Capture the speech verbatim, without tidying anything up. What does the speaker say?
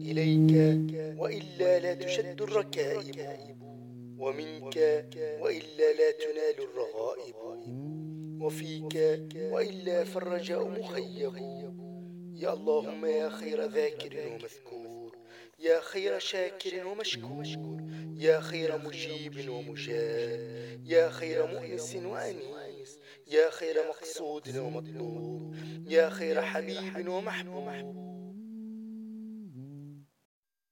إليك وإلا لا تشد الركائب، ومنك وإلا لا تنال الرغائب، وفيك وإلا فالرجاء مخيب. يا اللهم يا خير ذاكر ومذكور، يا خير شاكر ومشكور، يا خير مجيب ومجاب، يا خير مؤنس وأنيس، يا خير مقصود ومطلوب، يا خير حبيب ومحبوب،